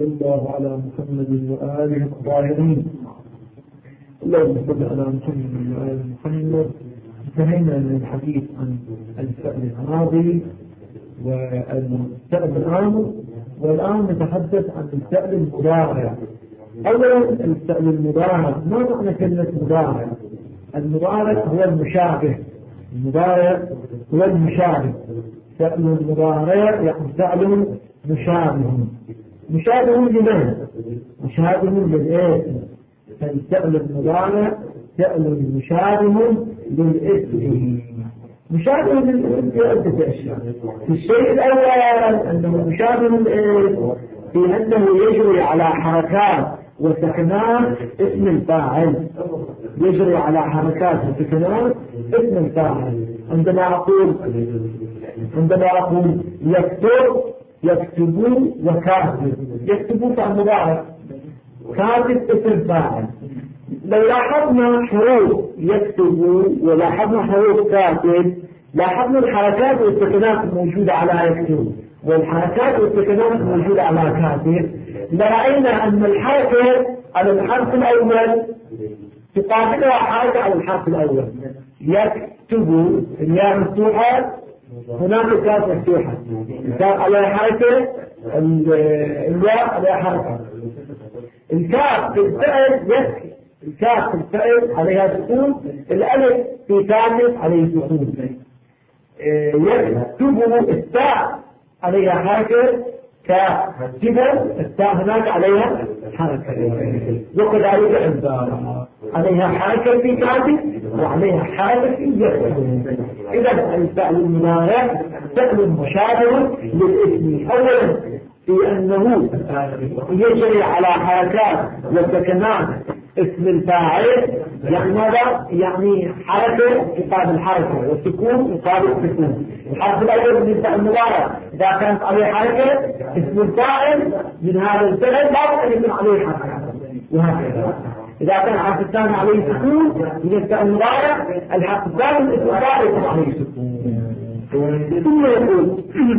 الله على محمد وآله الطاهرين. اللهم صل على محمد وآل محمد. انتهينا من الحديث عن الفعل الماضي والفعل الآمر، والآن نتحدث عن الفعل المضارع. أولا الفعل المضارع، ما معنى كلمة مضارع؟ المضارع هو المشابه. المضارع هو المشابه. فعل المضارع يعني فعل مشابه. مشابه لمن؟ مشابه للاسم. فالفعل المضارع فعل مشابه للاسم. مشابه للاسم في عدة أشياء. في الشيء الأول أنه مشابه للاسم في أنه يجري على حركات وسكنات اسم الفاعل. يجري على حركات وسكنات اسم الفاعل. عندما أقول يكتب، يكتبون وكاتب. يكتبون فعل مضارع، كاتب اسم فاعل. لو لاحظنا حروف يكتبون ولاحظنا حروف كاتب، لاحظنا الحركات والسكنات الموجودة على يكتب والحركات والسكنات الموجودة على كاتب، لرأينا أن الحركة على الحرف الأول تقابلها حركة على الحرف الأول. يكتب الياء مفتوحة، هناك كاف مفتوحة، الكاف عليها حركة، الياء عليها حركة. الكاف في الفعل يكتب، الكاف في الفعل عليها سكون، الألف في كامل عليه سكون. يكتب التاء عليها حركة كاتبا، التاء هناك عليها حركة. وكذلك الباء عليها حركة في كاتب وعليها حركة في يكتب. إذا الفعل المضارع فعل مشابه للاسم. أولا في أنه يجري على حركات وسكنات اسم الفاعل. يعني ماذا؟ يعني حركة يقابل حركة وسكون يقابل سكون. الحرف الأول من الفعل المضارع إذا كانت عليه حركة اسم الفاعل من هذا الفعل لا بد أن يكون عليه حركة، وهكذا. إذا كان الحرف الثاني عليه سكون من الفعل المضارع، الحرف الثاني من اسم الفاعل يكون عليه سكون. ثم يقول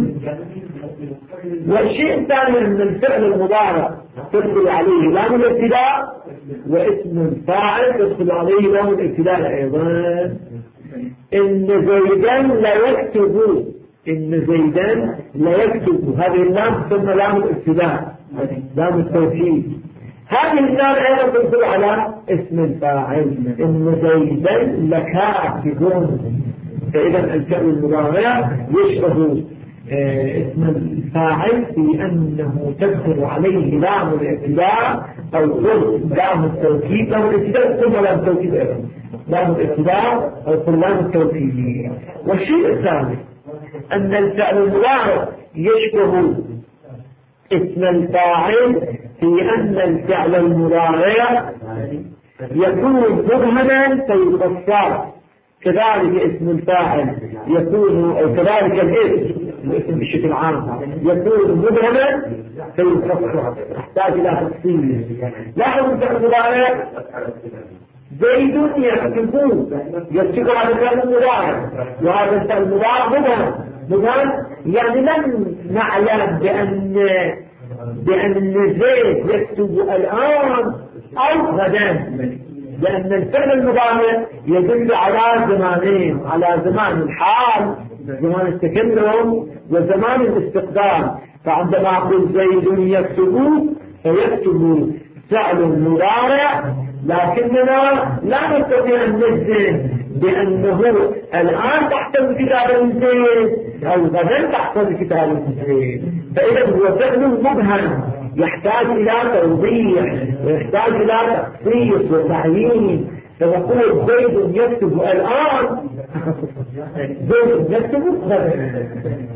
والشيء الثاني من الفعل المضارع تدخل عليه لام الابتداء، واسم الفاعل تدخل عليه لام الابتداء أيضا. إن زيدا لا يكتب، إن زيدا لا يكتب، هذه اللام ثم لام الابتداء، لام التوكيد. هذه اللام أيضا تدخل على اسم الفاعل. إن زيدا لكاتب. فإذا الفعل المضارع يشبه اسم الفاعل في أنه تدخل عليه لام الابتداء أو لام التوكيد. لام الابتداء ثم لام التوكيد أيضا، لام الابتداء أو لام التوكيد. والشيء الثالث أن الفعل المضارع يشبه اسم الفاعل في أن الفعل المضارع يكون مبهما فيفسر. كذلك اسم الفاعل يكون، أو كذلك الاسم بشكل عام يكون مبهما فيفسر، يحتاج إلى تفصيل. لاحظوا الفعل المضارع زيد يكتب على الفعل المضارع، وهذا الفعل المضارع مبهم. يعني لم نعلم بأن زيد يكتب الآن أو غدا، لأن الفعل المضارع يدل على زمانين، على زمان الحال، زمان التكلم، وزمان الاستقبال. فعندما أقول زيد يكتب فيكتب فعل مضارع، لكننا لا نستطيع أن نجزم بأنه الآن تحصل كتاب زيد أو غدا تحصل كتاب زيد. فإذا هو فعل مبهم يحتاج إلى توضيح ويحتاج إلى تخصيص وتعيين. فنقول زيد يكتب الآن، زيد يكتب غدا.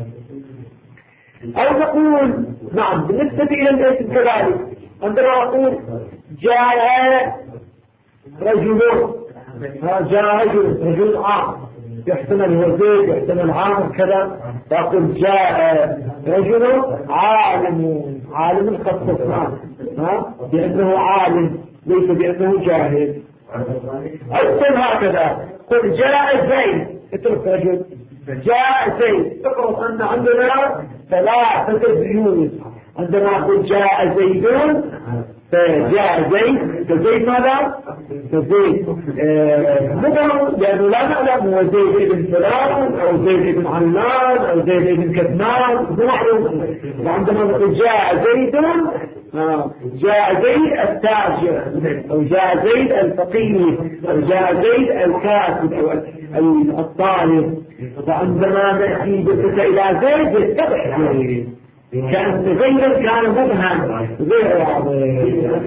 أو نقول نعم بالنسبة إلى الاسم كذلك، عندما أقول جاء رجل، جاء رجل عام، يحتمل هو زيد يحتمل عام كذا، فأقول جاء رجل عالم خصصناه بأنه عالم ليس بأنه جاهل. أكتب هكذا، قل جاء زيد، اترك رجل، جاء زيد. تقرأ أن عندنا 3 بيوت، عندما أقول جاء زيدون فجاء زيد فزيد ماذا؟ فزيد مبهم، لأنه لا نعلم هو زيد بن فلان أو زيد بن علان أو زيد بن كتمان مو معروف. وعندما نقول جاء زيدون جاء زيد التاجر أو جاء زيد الفقيه أو جاء زيد الكاتب أو الطالب. فعندما نأتي بالنسبة إلى زيد يتبع زيد كأن زيدا كان مبهم غير واضح.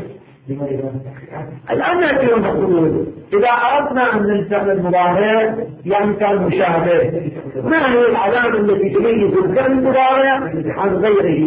الآن نأتي ونقول إذا أردنا أن الفعل المضارع يعني كان مشابه، ما هي العلامة التي تميز الفعل المضارع عن غيره؟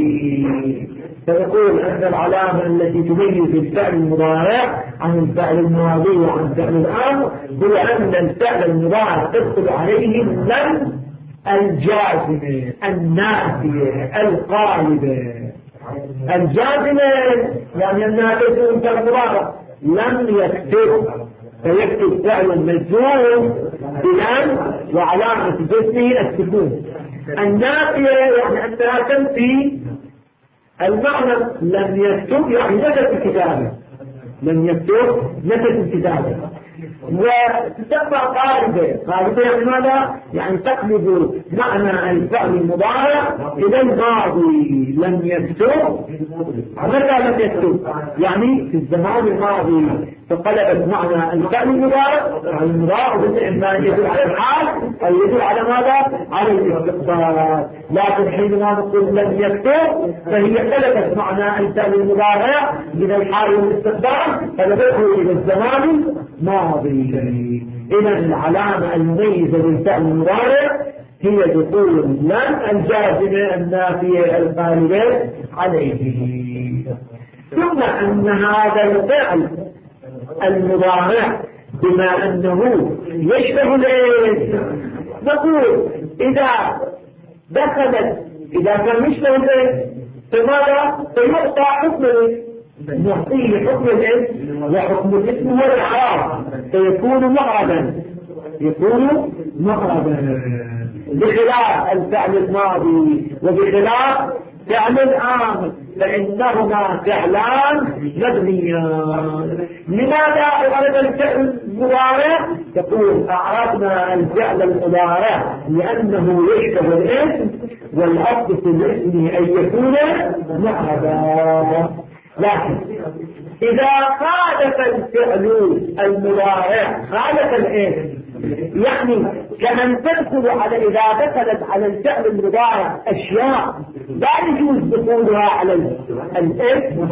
فيقول أن العلامة التي تميز الفعل المضارع عن الفعل الماضي وعن الفعل الآمر هو أن الفعل المضارع تدخل عليه لم الجازمة النافية القالبة. الجازمة يعني أنها تكون كالمضارع لم يكتب فيكتب فعل مجزوم بلم وعلامة جزمه السكون. النافية يعني أنها تنفي المعنى لم يكتب يعني نفت الكتابة، لم يكتب نفت الكتابة. وتسمى قالبة. قالبة يعني ماذا؟ يعني تقلب معنى الفعل المضارع إلى الماضي. لم يكتب متى لم يكتب؟ يعني في الزمان الماضي فقلبت معنى الفعل المضارع إما يدل على الحال أو يدل على ماذا؟ على الاستقبال. لكن حينما نقول لم يكتب فهي قلبت معنى الفعل المضارع من الحال والاستقبال فلبثه إلى الزمان الماضي. إذا العلامة المميزة للفعل المضارع هي دخول لم الجازمة النافية القالبة عليه. ثم أن هذا الفعل المضارع بما أنه يشبه الاسم نقول إذا دخلت إذا كان يشبه الاسم فماذا؟ فيعطى حكم نعطيه حكم الاسم وحكم الاسم هو الإعراب فيكون معربا. يكون معربا بخلاف الفعل الماضي وبخلاف فعل الآمر فإنهما فعلان مبنيان. لماذا أعرب الفعل المضارع؟ تقول أعربنا الفعل المضارع لأنه يشبه الاسم والأصل في الاسم أن يكون معربا. لكن إذا خالف الفعل المضارع خالف الاسم يعني كمن تدخل على إذا دخلت على الفعل المضارع أشياء لا يجوز دخولها على الاسم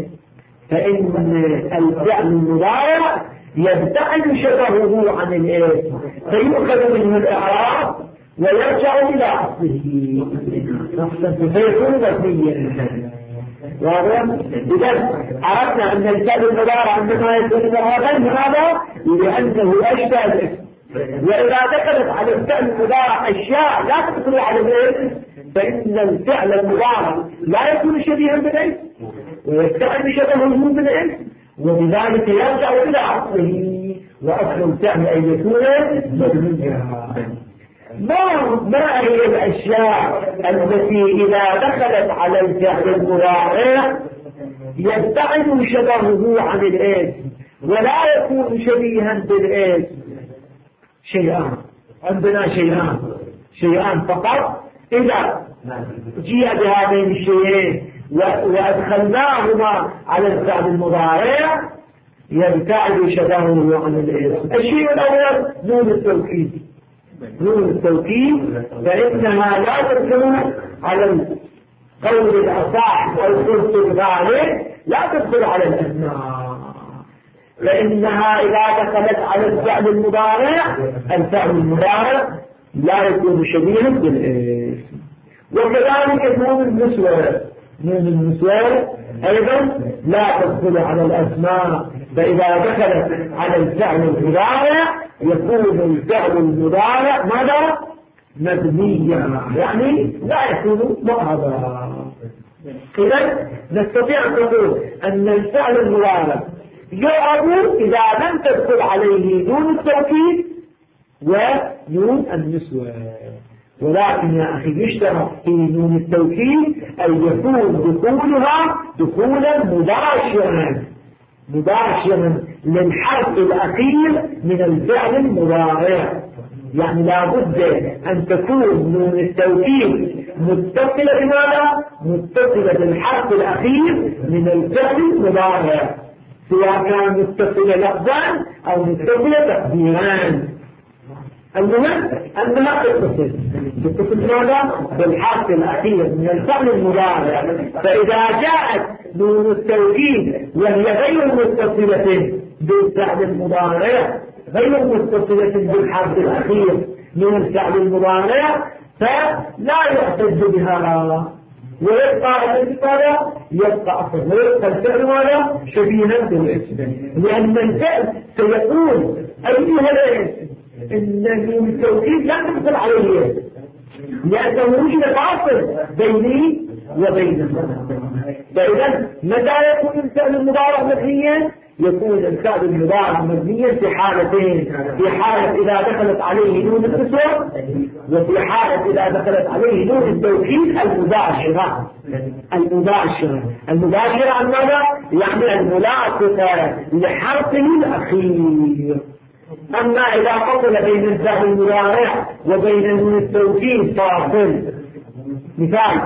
فإن الفعل المضارع يبتعد شبهه عن الاسم فيؤخذ منه الإعراب ويرجع إلى أصله فيكون مبنيا. إذا عرفنا أن الفعل المضارع عندما يكون معربا لماذا؟ لأنه أشبه الاسم. وإذا دخلت على الفعل المضارع أشياء لا تدخل على الاسم فإن الفعل المضارع لا يكون شبيها بالاسم ويبتعد شبهه بالاسم وبذلك يرجع إلى أصله وأصل الفعل أن يكون مبنيا. ما هي الأشياء التي إذا دخلت على الفعل المضارع يبتعد شبهه عن الاسم ولا يكون شبيها بالاسم؟ شيئان. عندنا شيئان فقط إذا جيء بهذين الشيئين وأدخلناهما على الفعل المضارع يبتعد شبهه عن الاسم. الشيء الأول نون التوكيد. نون التوكيد فإنها لا تدخل على القول الأصح أو القول الغالب لا تدخل على الأسماء فإنها إذا دخلت على الفعل المضارع الفعل المضارع لا يكون شبيها بالاسم. وكذلك نون النسوة أيضا لا تدخل على الأسماء فإذا دخلت على الفعل المضارع يكون الفعل المضارع ماذا؟ مبنيا يعني لا يكون معربا. إذا نستطيع أن نقول أن الفعل المضارع يعرب إذا لم تدخل عليه نون التوكيد ونون النسوة. ولكن يا أخي يشترط في نون التوكيد أن يكون دخولها دخولا مباشرا للحرف الأخير من الفعل المضارع. يعني لا بد أن تكون نون التوكيد متصلة بماذا؟ متصلة بالحرف الأخير من الفعل المضارع، سواء كان متصلة لفظا أو متصلة تقديرا. المهم أنها تتصل ماذا؟ بالحرف الأخير من الفعل المضارع. فإذا جاءت نون التوكيد وهي غير متصلة بالفعل المضارع، غير متصلة بالحرف الأخير من الفعل المضارع، فلا يعتد بها، ويبقى الفعل يبقى أصلا، ويبقى الفعل هذا شبيها بالاسم، لأن الفعل سيقول أيها الاسم إن نون التوكيد لا تدخل عليه، لأنه وجد فاصل بيني وبينه. فإذا متى يكون الفعل المضارع مبنيا؟ يكون الفعل المضارع مبنيا في حالتين: في حالة إذا دخلت عليه نون النسوة، وفي حالة إذا دخلت عليه نون التوكيد المباشرة. المباشرة عن ماذا؟ يعني الملاصقة لحرفه الأخير. أما إذا فصل بين الفعل المضارع وبين نون التوكيد فاصل، مثال: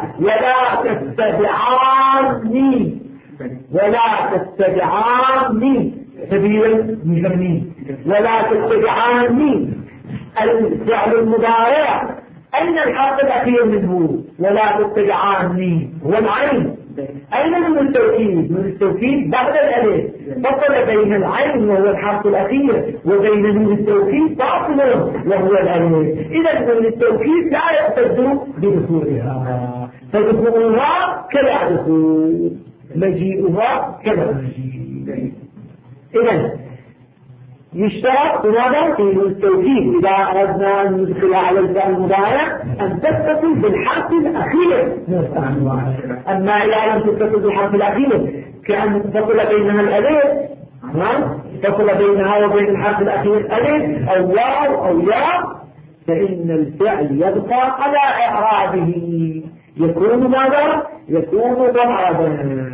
ولا تتبعاني سبيل المجرمين. ولا تتبعاني الفعل المضارع أين الحرف الأخير منه؟ ولا تتبعاني هو العين. أين من التوكيد؟ من التوكيد بعد الألف، فصل بين العين وهو الحرف الأخير وبين من التوكيد فاصل وهو الألف. إذا من التوكيد لا يعتد بدخولها، فدخولها كلا دخول، مجيئها كلا مجيء. إذا يشترط هذا في التوكيد إذا أردنا أن ندخل على الفعل المضارع أن تتصل بالحرف الأخير. أما إذا لم تتصل بالحرف الأخير كأن تتصل بينها الألف، تتصل بينها وبين الحرف الأخير ألف أو واو أو ياء، فإن الفعل يبقى على إعرابه، يكون ماذا؟ يكون ضمعا.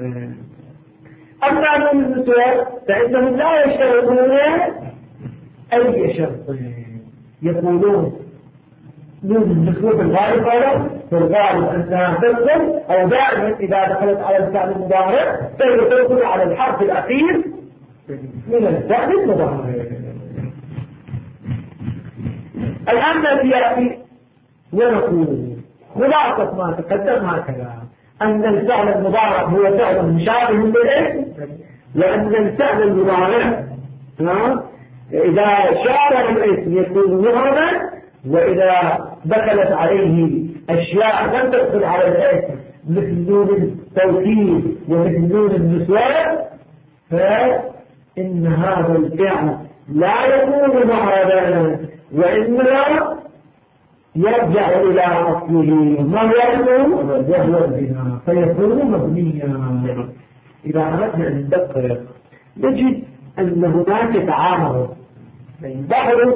أما من النسوة فإنهم لا يشترطون أي شرط، يقولون نون النسوة في الغالب في الغالب أنها تدخل أو دائما إذا دخلت على الفعل المضارع فهي تدخل على الحرف الأخير من الفعل المضارع. الآن نأتي ونقول خلاصة ما تقدم هكذا: أن الفعل المضارع هو فعل مشابه للاسم، وأن الفعل المضارع إذا شابه الاسم يكون مفردا، وإذا دخلت عليه أشياء لم تدخل على الاسم مثل نون التوكيد ومثل نون النسوة، فإن هذا الفعل لا يكون مفردا، وإنما يرجع إلى أصله ما يكون وهو البناء، فيكون مبنيا. إذا أردنا أن ندقق نجد أن هناك تعارض بين بعض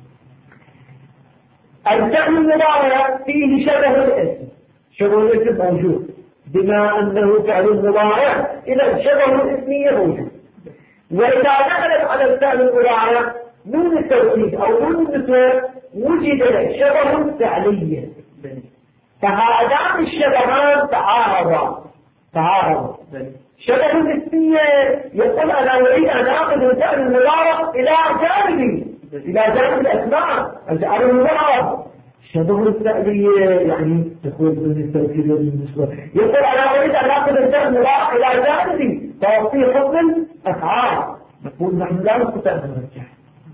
الفعل المضارع فيه شبه الاسم. شبه الاسم موجود بما أنه فعل مضارع، إذا شبه الاسمية موجود. وإذا دخلت على الفعل المضارع نون التوكيد أو نون النسوة وجد شبه فعلي، فهذان الشبهان تعارضا. شبه الاسمية يقول أنا أريد أن آخذ الفعل المضارع إلى جانب الأسماء الفعل المضارع. شبه الفعلية يعني تقول نون التوكيد والنسوة يقول أنا أريد أن آخذ الفعل المضارع إلى جانبي فأعطيه حكم الأفعال. نقول نحن لا نستطيع أن نرجح،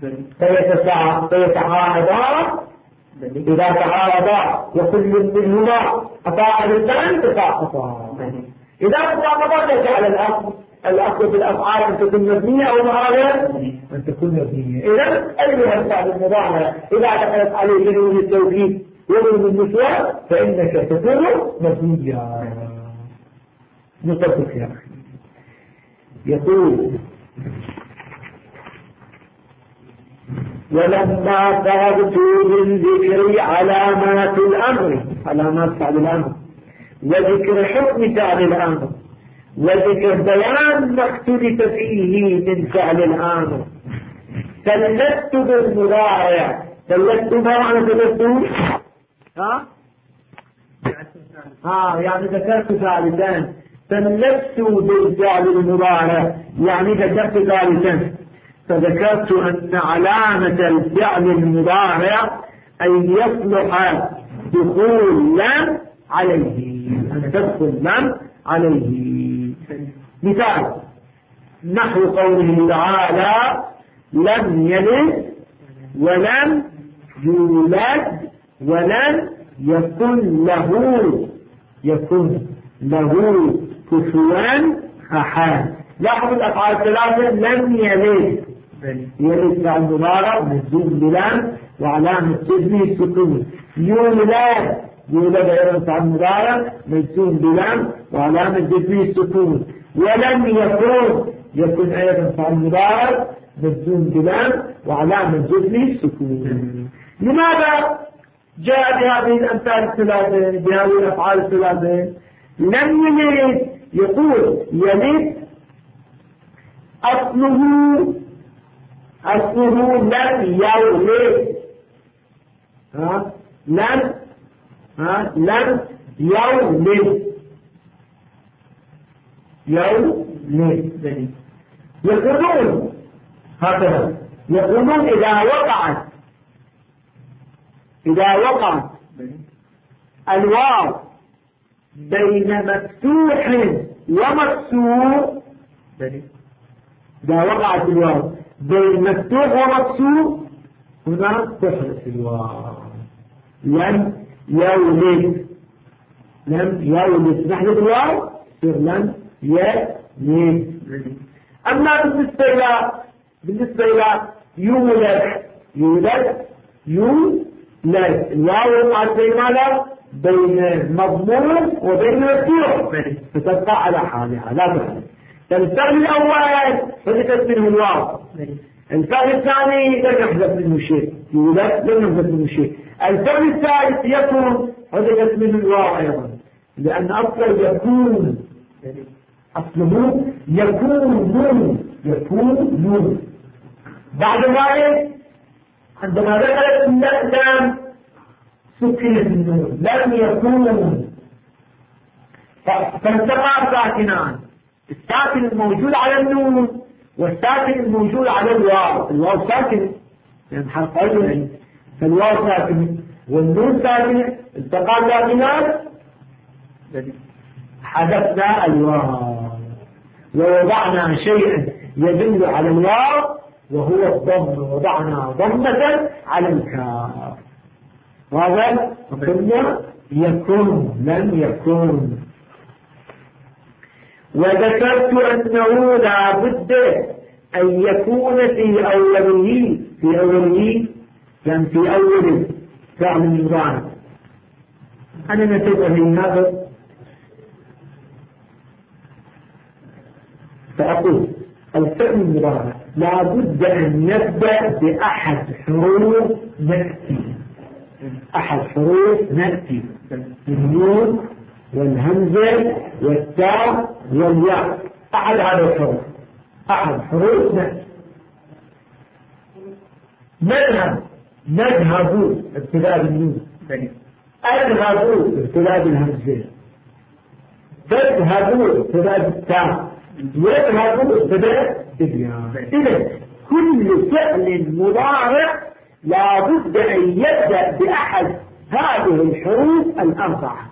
فيتعارضان. إذا تعارضا وكل منهما أفاعل الثاني تساقطا. إذا تساقطا جعل الأصل بالأفعال أن تكون مبنية أو معارضة أن تكون مبنية. إذا أيها الفعل المضارع إذا دخلت عليه نون التوكيد ونون النسوة فإنك تكون مبنيا. نطبق يا أخي. يقول ولما فرغت من ذكر علامات الأمر، علامات فعل الأمر، وذكر حكم فعل الأمر، وذكر بيان ما اختلف فيه من فعل الأمر، ثلثت بالمضارع. ثلثت ما معنى ثلثت؟ يعني ذكرت ثالثا. ثلثت بالفعل المضارع يعني ذكرت ثالثا. فذكرت أن علامة الفعل المضارع أن يصلح دخول لم عليه، أن تدخل لم عليه. مثال نحو قوله تعالى: لم يلد ولم يولد ولم يكن له كفوا أحد. لاحظوا الأفعال الثلاثة: لم يلد، يلد فعل مضارع مجزوم بلم وعلامة جزمه السكون. يولد أيضا فعل مضارع مجزوم بلم وعلامة جزمه السكون. ولم يكن أيضا فعل مضارع مجزوم بلم وعلامة جزمه السكون. لماذا جاء بهذه الأمثال الثلاثة، بهذه الأفعال الثلاثة؟ لم يلد، يقول يلد أصله لم يولد، لم يولد. يقولون هكذا، يقولون إذا وقعت الواو بين مفتوح ومكسور، إذا وقعت الواو بين مفتوح ومكسور هنا تحدث الواو. لم يولد نحن الواو تصير لم يلد. أما بالنسبة إلى يولد الواو وقعت بين ماذا؟ بين مضمون وبين مفتوح، فتبقى على حالها لا تحدث. الفعل الأول حدثت منه الواو، الفعل الثاني لم يحدث منه شيء، يولد لم يحدث منه شيء. الفعل الثالث يكون حدثت منه الواو أيضا، لأن أصله يكون. بعد ذلك عندما دخلت اللام سكنت النون، لم يكون، فالتقى ساكنان، الساكن الموجود على النون والساكن الموجود على الواو ساكن يعني حرف عين، فالواو ساكن والنون ساكن، التقى ساكنان حذفنا الواو ووضعنا شيئا يدل على الواو وهو الضم، وضعنا ضمة على الكاف. هذا قلنا يكون لم يكن. وذكرت أنه لا بد أن يكون في أوله يعني في أول فعل المضارع. أنا نسيت هذا، فأقول الفعل المضارع لا بد أن يبدأ بأحد حروف نأتي، النون والهمزة والتاء والياء، أحد هذه الحروف، أحد حروف نأتي. نذهب ابتداء بالنون، أذهب ابتداء بالهمزة، تذهب ابتداء بالتاء، يذهب ابتداء بالياء. إذن كل فعل مضارع لا بد أن يبدأ بأحد هذه الحروف الأربعة.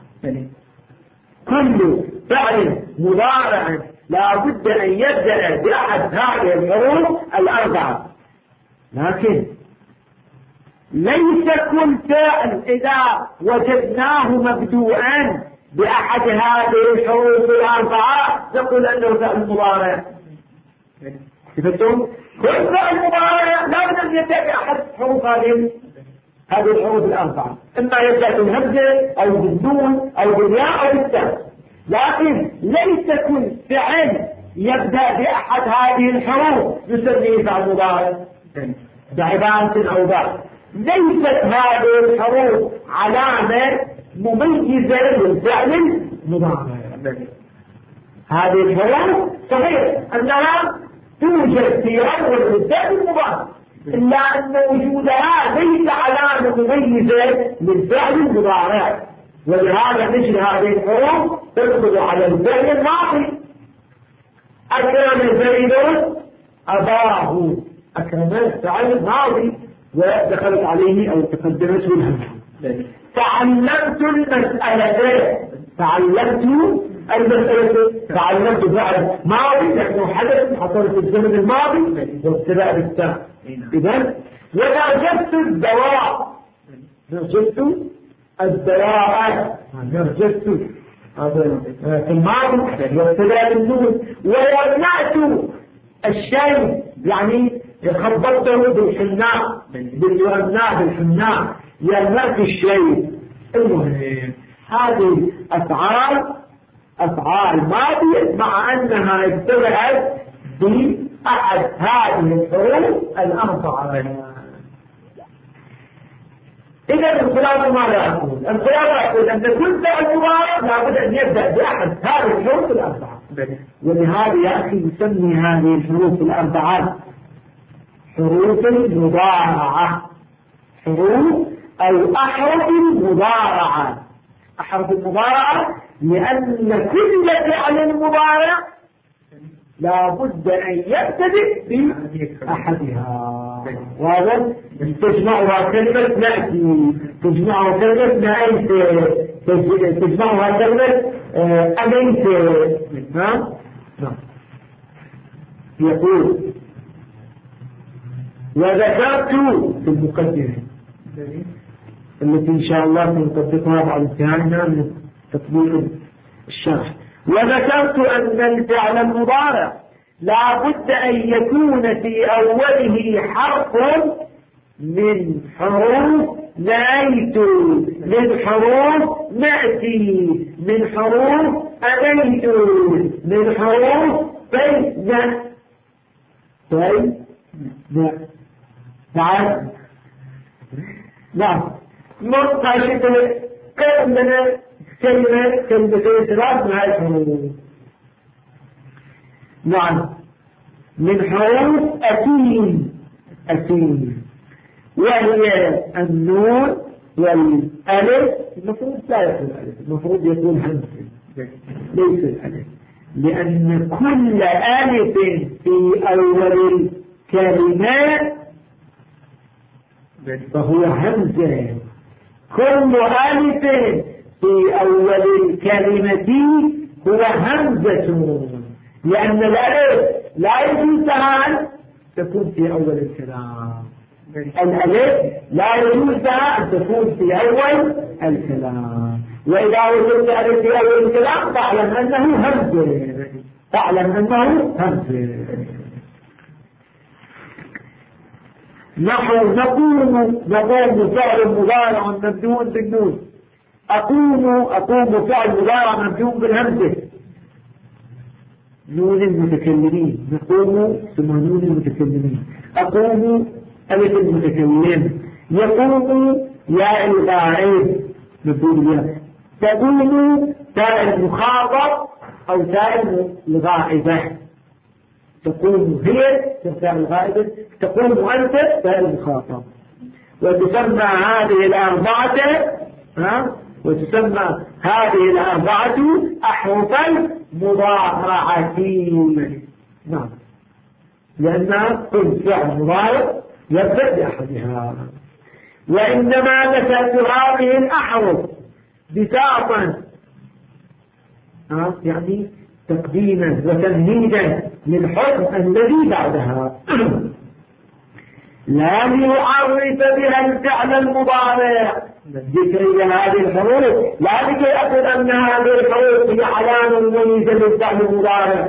كل فعل مضارع لا بد أن يبدأ بأحد هذه الحروف الأربعة. لكن ليس كل فعل إذا وجدناه مبدوءا بأحد هذه الحروف الأربعة نقول أنه فعل مضارع. شفتم؟ كل فعل مضارع لا بد أن يبدأ بأحد حروف هذه الحروف الأربعة، إما يبدأ بالهمزة أو بالنون أو بالياء أو بالتاء. لكن ليس كل فعل يبدأ بأحد هذه الحروف نسميه فعل مضارع. بعبارة أوضح، ليست هذه الحروف علامة مميزة للفعل المضارع. هذه الحروف صحيح أنها توجد في أول الفعل المضارع، إلا أن وجودها ليس علامة مميزة للفعل المضارع، ولهذا مثل هذه الحروف تدخل على الفعل الماضي. أكرم زيد أباه، أكرم فعل ماضي ودخلت عليه أو تقدمته الهمزة. تعلمت المسألة، تعلمت فعل ماضي لأنه حدث حصل في الزمن الماضي وابتداء بالتاء. إذن ونرجست الدواء، نرجست الدواء، نرجست في الماضي وابتداء بالنون. ويمنعت الشيء يعني خبطته بالحناء، بالحناء يمنعت الشيء. المهم هذه أفعال ماضية مع أنها ابتدأت بأحد هذه الحروف الأربعة. إذا الخلاصة ماذا أقول؟ الخلاصة أقول أن كل فعل مضارع لابد أن يبدأ بأحد هذه الحروف الأربعة، ولهذا يا أخي نسمي هذه الحروف الأربعة حروف المضارعة، حروف أو أحرف المضارعة. أحرف المضارعة لأن كل فعل مضارع لا بد أن يبتدئ بأحدها. وهذا تجمعها كلمة نأتي، تجمعها كلمة نأيت، تجمعها كلمة أميت. نعم. يقول وذكرت في المقدمة التي إن شاء الله سنطبقها بعد انتهائنا من تطبيق الشرح. وذكرت أن الفعل المضارع لا بد أن يكون في أوله حرف من حروف نأيت، من حروف نأتي، من حروف أميت، من حروف بين. نعم مرقشة كلمتين ثلاث من هذه الحروف. نعم من حروف أتين وهي النون والألف. المفروض لا يكون الألف، المفروض يكون همزة ليس الألف، لأن كل ألف في أول الكلمات فهو همزة. كل ألف في أول الكلمة هو همزة، لأن الألف لا يجوز أن تكون في أول الكلام. الألف لا يجوز أن تكون في أول الكلام، وإذا وجدت ألف في أول الكلام فاعلم أنه همزة، فاعلم أنه همزة. نحو نقوم فعل مضارع مبدوء بالنون. أقوم فعل مضارع مبدوء بالهمزة، نون المتكلمين. نقوم ثم نون المتكلمين. أقوم ألف المتكلم. يقوم ياء الغائب مبدوء بالياء. تقوم تاء المخاطب أو تاء الغائبة. تقوم هي تاء الغائبة، تقوم أنت تاء المخاطب. وتسمى هذه الأربعة أحرف المضارعة. نعم لأنها كل فعل مضارع يبدأ بأحدها. وإنما ذكرت هذه الأحرف بساطا يعني تقديما وتمهيدا للحكم الذي بعدها، لا ليعرف بها الفعل المضارع. ذكر هذه الحروف لا لكي أقول أن هذه الحروف هي علامة مميزة للفعل المضارع،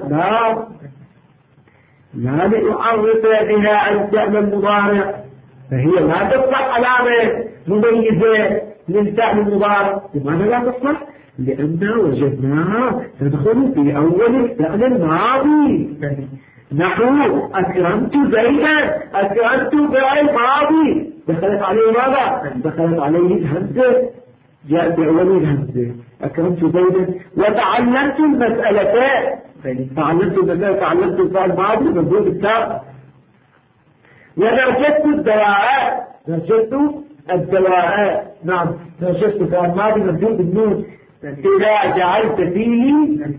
لا ليعرف بها الفعل المضارع، فهي لا تصلح علامة مميزة للفعل المضارع. لماذا لا تصلح؟ لأننا وجدناها تدخل في أول الفعل الماضي. نحو أكرمت زيدا، أكرمت فعل ماضي دخلت عليه ماذا؟ دخلت عليه الهمزة، جاء بأول الهمزة أكرمت زيدا. وتعلمت المسألتين، تعلمت المسألة، تعلمت الفعل ماضي مبدوء بالتاء. ونرجست الدواء، نرجست الدواء، نعم نرجست فعل ماضي مبدوء بالنون. إذا جعلت فيه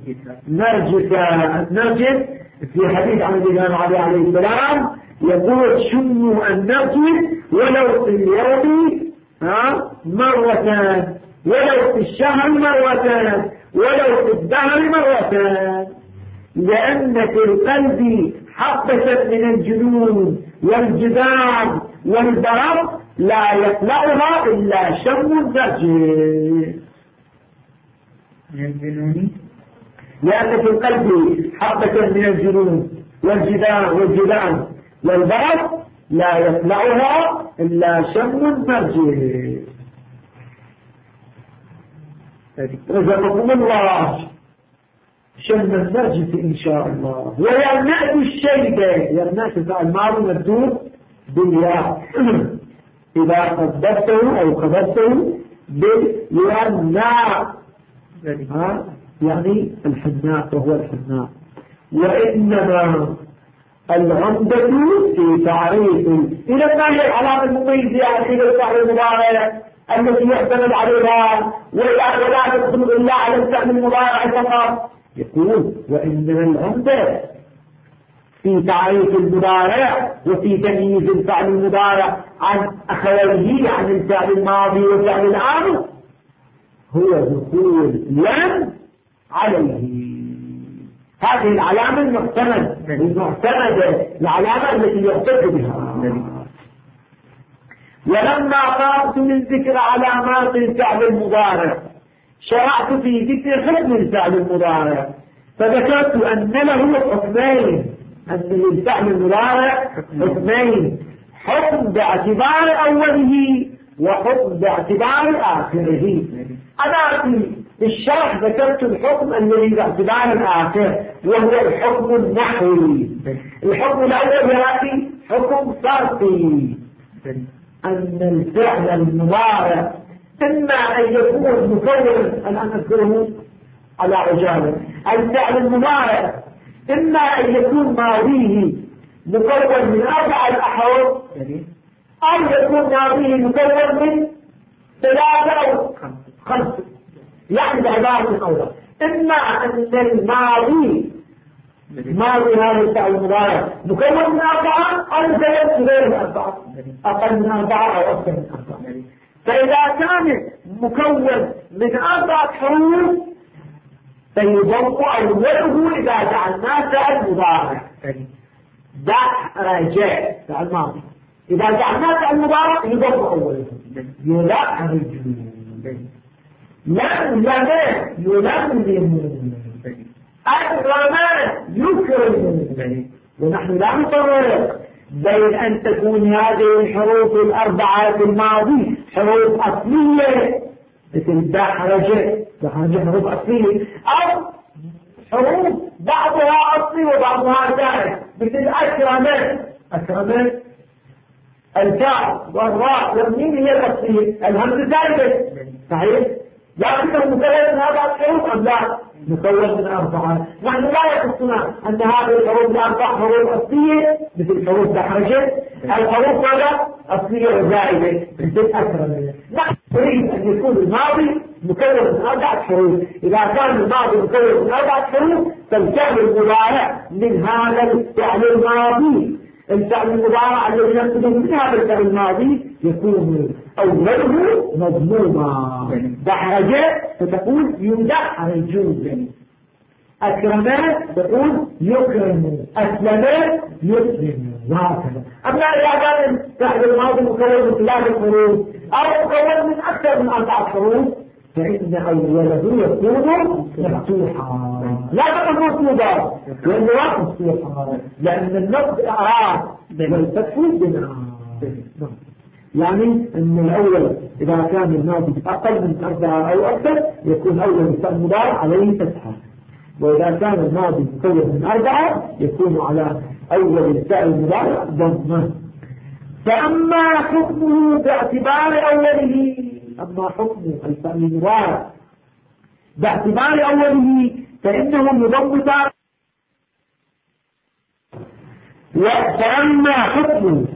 نرجس في حديث عن الإمام علي عليه السلام يقول شنوا النرجس ولو في اليوم مرتان، ولو في الشهر مرتان، ولو في الدهر مرتان، لأن في القلب حبة من الجنون والجذام والبرق لا يطلعها إلا شم النرجس. لأن في القلب حبة من الجنون والجذام والبرق لا يطلعها إلا شم النرجس. رزقكم الله شم النرجس إن شاء الله. ويمنعت الشيبة، يمنعت فعل ماضي مبدوء بالياء إذا قدرته أو قدرته باليمنع يعني الحناء، وهو الحناء. وإنما الغمدة في تعريف. إذا ما هي العلامة المميزة في الفعل المضارع التي يعتمد عليها ولا تدخل إلا على الفعل المضارع فقط؟ يقول وإنما الغمدة في تعريف المضارع وفي تمييز الفعل المضارع عن أخويه عن الفعل الماضي والفعل الآمر هو دخول لم عليه. هذه العلامة المعتمدة، العلامة التي يعتد بها. ولما قامت من ذكر علامات الفعل المضارع شرعت في ذكر حكم الفعل المضارع، فذكرت أن له حكمين، أن للفعل المضارع حكمين، حكم باعتبار أوله وحكم باعتبار آخره. أنا في الشرح ذكرت الحكم الذي باعتبار الآخر وهو الحكم النحوي. الحكم الأول يأتي حكم صرفي، أن الفعل المضارع إما أن يكون مكون، الآن أذكره على عجالة، الفعل المضارع إما أن يكون ماضيه مكون من 4 أحرف أو يكون ماضيه مكون من 3 أو 5. يعني بعبارة أوضح، إما أن الماضي ماضي هذا الفعل المضارع مكون من 4 أو مكون من غير 4، أقل من 4 أو أكثر من 4. فإذا كان مكون من 4 حروف فيضم أوله إذا جعلناه فعل مضارع. رجع فعل ماضي، إذا جعلناه فعل مضارع يضم أوله. يلعب يلملم أكرم يكرم. ونحن لا نفرق بين أن تكون هذه الحروف ال4 في الماضي حروف أصلية مثل دحرجة حروف أصلية، أو حروف بعضها أصلي وبعضها زائد مثل أكرم الكاف والراء والميم هي الأصلية، الهمزة زائدة صحيح، لكنه مكون من 4 حروف أم لا؟ مكون من 4. نحن لا يخصنا أن هذه الحروف ال4 حروف أصلية مثل حروف دحرجة، الحروف ماذا؟ أصلية وزائدة مثل أكرم. نحن نريد أن يكون الماضي مكون من 4 حروف. إذا كان الماضي مكون من 4 حروف فالفعل المضارع من هذا الفعل الماضي، الفعل المضارع الذي نقصده من هذا الفعل الماضي يكون أوله مضموما. دحرجة فتقول يدحرجون، أكرمات تقول يكرم، أسلمات يسلم، وهكذا. أما إذا كان الفعل الماضي مكون من 3 حروف أو مكون من أكثر من 4 حروف فإن أوله يكون مفتوحا لا تكون منصوبا، لأنه مفتوحا، لأن النصب إعراب والفتح بناء. يعني أن الأول إذا كان الماضي أقل من 4 أو أكثر يكون أول الفعل المضارع عليه فتحة، وإذا كان الماضي مكون من 4 يكون على أول الفعل المضارع ضمه. فأما حكمه باعتبار أوله، أما حكم الفعل المضارع باعتبار أوله فإنه يضم تارة. فأما حكم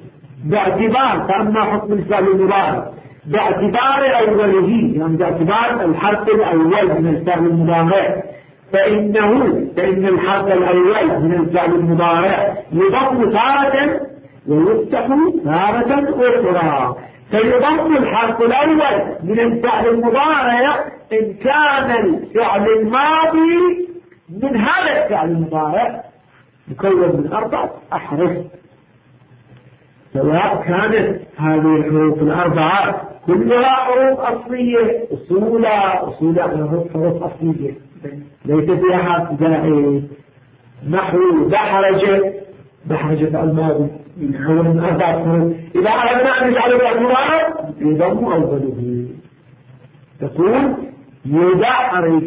الفعل المضارع باعتبار أوله، يعني باعتبار الحرف الأول من الفعل المضارع، فإن الحرف الأول من الفعل المضارع يضم تارة ويفتح تارة أخرى. فيضم الحرف الأول من الفعل المضارع إن كان الفعل الماضي من هذا الفعل المضارع مكون من 4 أحرف، سواء كانت هذه الحروف ال4 كلها حروف أصلية أصول حروف أصلية ليس فيها حرف زائد، نحو دحرجة الماضي يتكون من 4 حروف. إذا أردنا أن نجعل المضارع يضم أوله، تقول يدحرج.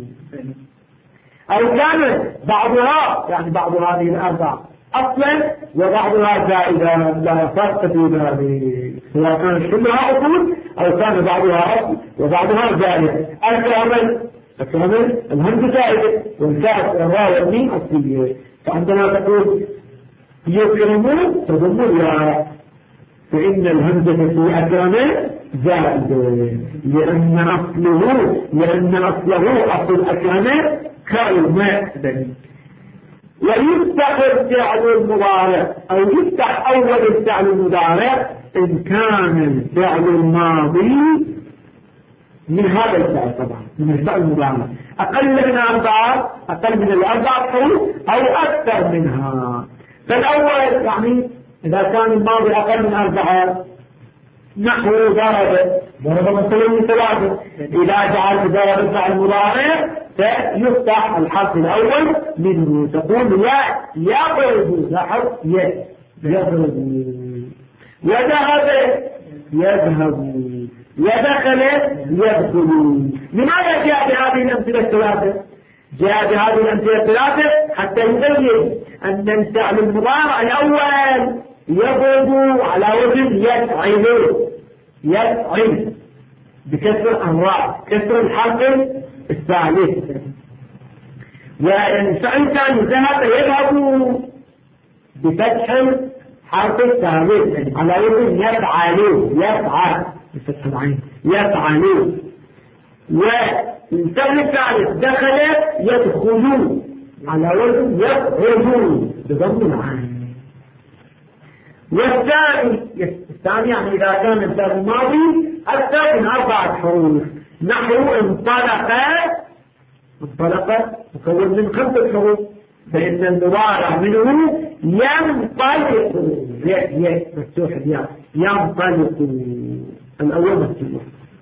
أو كان بعضها، يعني بعض هذه ال4 أصلا وبعضها زائدة، لا فرق في ذلك، سواء كانت كلها أصول أو كان بعضها أصل وبعضها زائدة. الكامل الهمزة زائدة والكاف والراء والميم أصلية. فعندما تقول يكرمون تضم الياء، فإن الهمزة في أكرم زائدة، لأن أصله أصل أكرم كلمة. ويفتح الفعل المضارع أو يفتح أول الفعل المضارع إن كان الفعل الماضي من هذا الفعل، طبعا من الفعل المضارع أقل من 4، أقل من 4 حروف أو أكثر منها. فالأول يعني إذا كان الماضي أقل من 4 نحو ضرب مثلا من 3، إذا جعلت ضرب الفعل المضارع فيفتح الحرف الأول منه، تقول يضرب، لاحظ يضرب، وذهب يذهب، ودخل يدخل. لماذا جاء بهذه الأمثلة الثلاثة؟ جاء بهذه الأمثلة الثلاثة حتى يبين أن الفعل المضارع الأول يضرب على وزن يفعل بكسر الراء، كسر الحرف الثالث. والفعل الثاني ذهب يذهب بفتح الحرف الثالث على وزن يفعل بفتح العين يفعل. والفعل الثالث دخل يدخل على وزن يخرج بضم العين. والثاني يعني إذا كان الفعل الماضي أكثر من 4 حروف، نحو انطلق مكون من 5 حروف، فإن المضارع منه ينطلق، مفتوح الياء، ينطلق الأول مفتوح.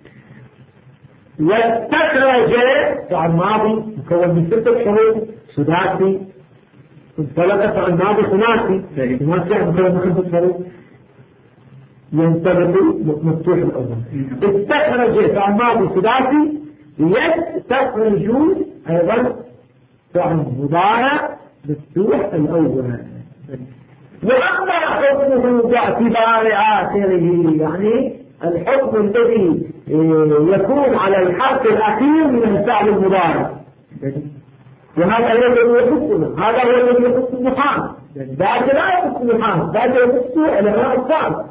واستخرج فعل ماضي مكون من 6 حروف، سداسي. انطلق فعل ماضي خماسي مكون من 5 حروف، ينطلق مفتوح الأول. استخرج فعل ماضي سداسي، يستخرج أيضا فعل مضارع مفتوح الأول. وأما حكمه باعتبار آخره، يعني الحكم الذي يكون على الحرف الأخير من الفعل المضارع، وهذا هو الذي يخصنا، هذا هو الذي يخص النحاة، ذاك لا يخص النحاة، ذاك يخص علماء الصعب.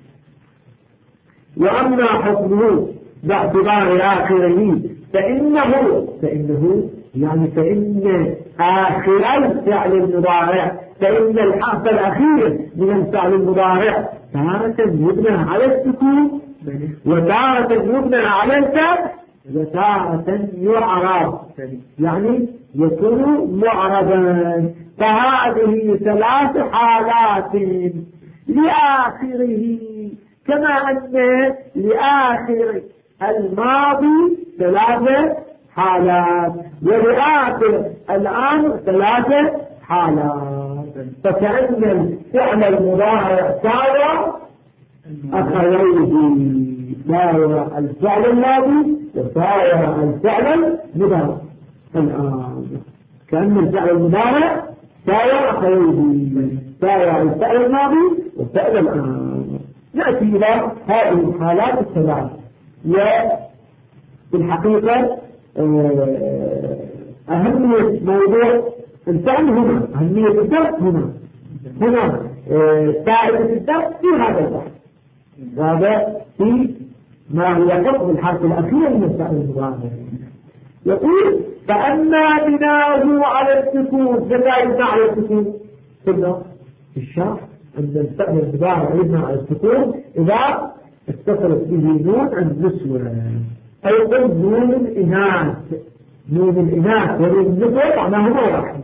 وأما حكمه باعتبار آخره فإنه يعني فإن آخر الفعل المضارع، فإن الحرف الأخير من الفعل المضارع تارة يبنى على السكون وتارة يبنى على الفتح وتارة يعرب، يعني يكون معربا. فهذه 3 حالات لآخره، كما أن لآخر الماضي 3 حالات ولآخر الآن 3 حالات. فكأن الفعل المضارع ساوى أخويه، ساوى الفعل الماضي وساوى الفعل المضارع الآن. كأن الفعل المضارع ساوى أخويه، ساوى الفعل الماضي والفعل الآن. نأتي إلى هذه الحالات الثلاث. وفي الحقيقة أهمية موضوع الفعل هنا، أهمية الدرس هنا فائدة الدرس في هذا البحث. هذا في ما هو حكم الحرف الأخير من الفعل المضارع. يقول فأما بناؤه على السكون، متى يبنى على السكون؟ قلنا في الشرح أن الفعل المضارع يبنى على السكون إذا اتصلت به نون النسوة، أي قل نون الإناث. نون الإناث ونون النسوة معناهما واحد.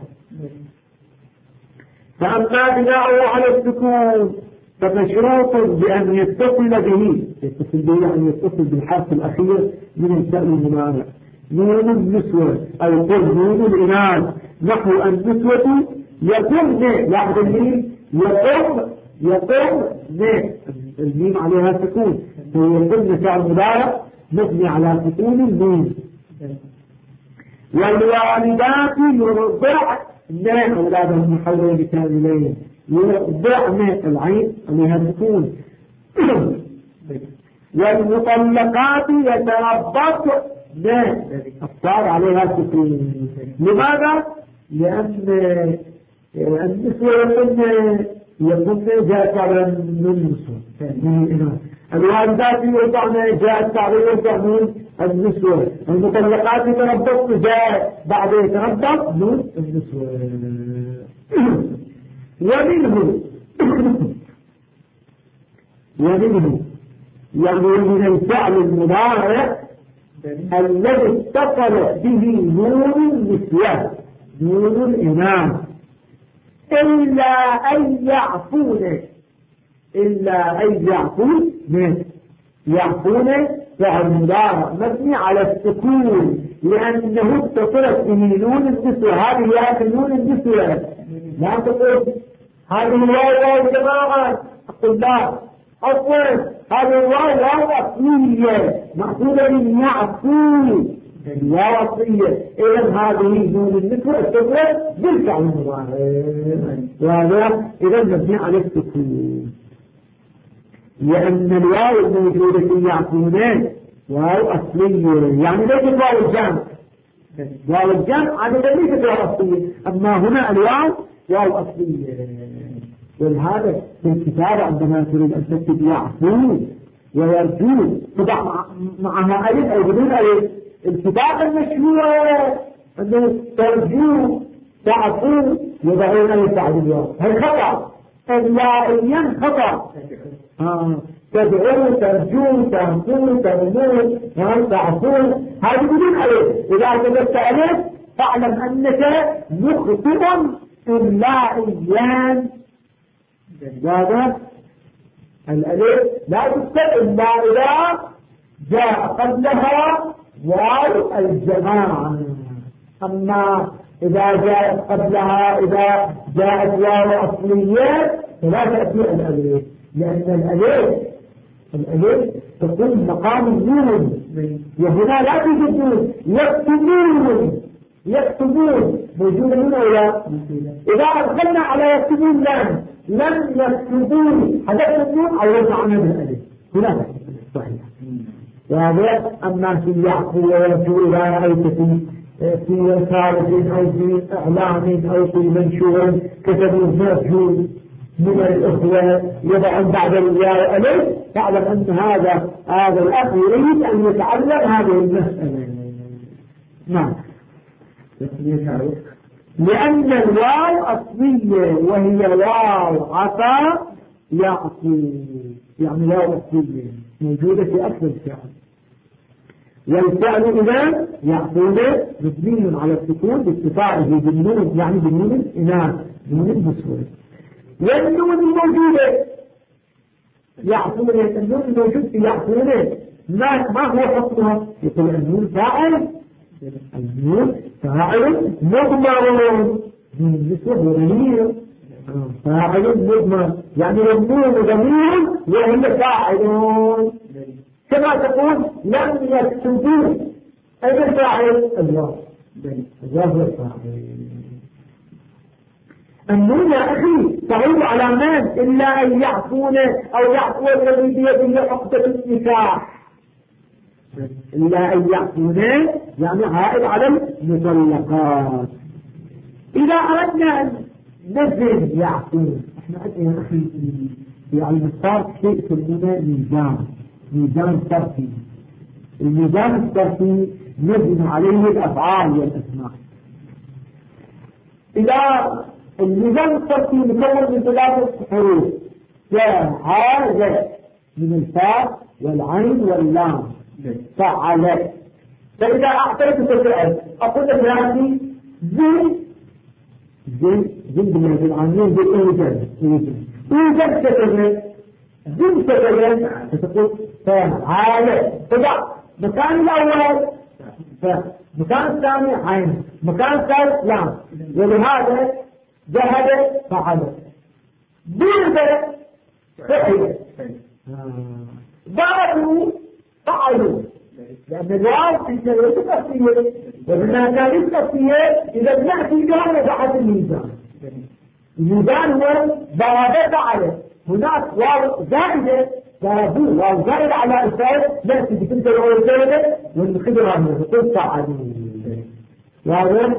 فأما بناؤه على السكون فمشروط بأن يتصل به، يتصل به أن يتصل بالحرف الأخير من الفعل المضارع. نون النسوة أي قل نون الإناث، نحو النسوة يقوم، لاحظ الميم يقوم الميم عليها سكون، فيقوم فعل مضارع مبني على سكون الميم. والوالدات يرضعن أولادهم حولين كاملين، يرضعن العين عليها سكون. والمطلقات يتربصن الصار عليها سكون. لماذا؟ لأن النسوة يكون جاءت على النسوة، الوالدات يرضعن جاءت على يرضعن النسوة، المطلقات يتربصن جاءت بعد يتربص نون النسوة. ومنه يعني من الفعل المضارع الذي اتصل به نون النسوة نون الإناث إلا أن يعفون فعل مضارع مبني على السكون لأنه اتصلت به نون النسوة. هذه هي نون النسوة، لا تقول هذه الواو جماعة الطلاب، أصلا هذه الواو أصلية مأخوذة من يعفو، الواو أصلية. إذن هذه نون النسوة اتصلت بالفعل المضارع، وهذا إذن مبني على السكون لأن الواو الموجودة في يعفونين واو أصلية، يعني ليست واو الجمع. واو الجمع عادة ليست واو أصلية، أما هنا الواو واو أصلية. ولهذا في الكتاب عندما تريد أن تكتب يعفو ويرجو تضع معها ألف أو بدون ألف. الكتاب المشهورة أنه ترجو تعفو يضعون ألف بعد الواو، هذا خطأ، إملائيا خطأ. تدعو ترجو تهفو ترمو تعفو هذه بدون ألف. إذا كتبت ألف فاعلم أنك مخطئ إملائيا. هذا الألف لا تكتب إلا إذا جاء قبلها واو الجماعة، أما إذا جاءت قبلها إذا جاءت واو أصلية فلا تأتي الألف، لأن الألف تكون مقام النون، وهنا لا توجد نون. يكتبون موجودة هنا ولا؟ إذا أدخلنا على يكتبون لم يكتبون حدث النون أو يرجعنا بالألف هنا صحيح. وهذا أما في يعفو ويرجو إذا رأيت في رسالة أو في إعلان أو في منشور كتبوا مرجو من الأخوة يضعون بعد الياء ألف، فاعلم أن هذا الأخ يريد أن يتعلم هذه المسألة. نعم، لأن الواو أصلية وهي واو عطاء يعطي، يعني واو أصلية موجودة في أصل الفعل. والفعل إذا يعطون مبني على السكون باتصاله بالنون، يعني بالنون الإناث نون النسوة. والنون الموجودة يعطون، النون الموجود في يعطون ما هو حكمها؟ يقول النون فاعل، النون فاعل مضمر، النسوة ضمير، فاعل مضمر، يعني النون ضمير وهي فاعلون. كما تقول لم يكتبوا، أين الفاعل؟ الله هو الفاعل. النون يا أخي تعود على من إلا أن يعفون أو يعفو الذي بيده عقدة النكاح، إلا أن يعفون يعني عائد على المطلقات. إذا أردنا أن نزل يعفون، احنا عندنا يا أخي في علم الصرف شيء يسمونه ميزان صرفي. الميزان الصرفي نزل عليه الأفعال والأسماء. إذا الميزان الصرفي مكون من 3 حروف، فعل من الفاء والعين واللام، فعل. فإذا أعطيتك الفعل أقول لك يعني زي بالنسبة العامين بالإيجاد كتبه زي كتبه فتقول فعل. فضع مكان الأول مكان الثاني عين، مكان الثالث لام، ولهذا جهد فعل. ضرب فعل، ضربوا فعلوا، لأن الواو في كلمة قصية، وبما كانت قصية إذا نأتي بها وضعت الميزان. الميزان هو ضرب فعل، هناك واو زائدة ضربوا، واو زائدة على الفعل نأتي بتلك الواو زائدة ونخبرها منه نقول فعلوا. واضح؟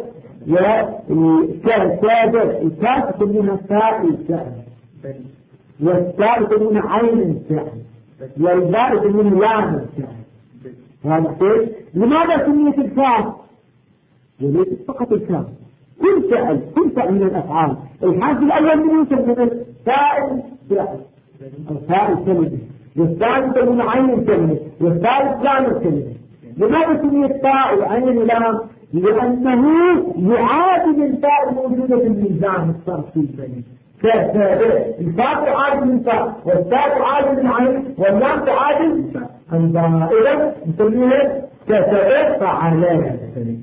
الكاف تسمونها فاء الفعل، والتاء تسمونها عين الفعل، والباء تسمونها لام الفعل. هذا كيف؟ لماذا سميت الكاف؟ وليس فقط الكاف، كل فعل من الأفعال. الحرف الأول من يسمونه فاء الفعل أو فاء الكلمة، والثاني تسمونه عين الكلمة، والثالث لام الكلمة. لماذا سميت فاء وعين لام؟ لأنه يعادل الفاء الموجودة في الميزان الصرفي. الفاء تعادل الفاء، والتاء تعادل العين، واللام تعادل إذا نسميها كسبت فعلان.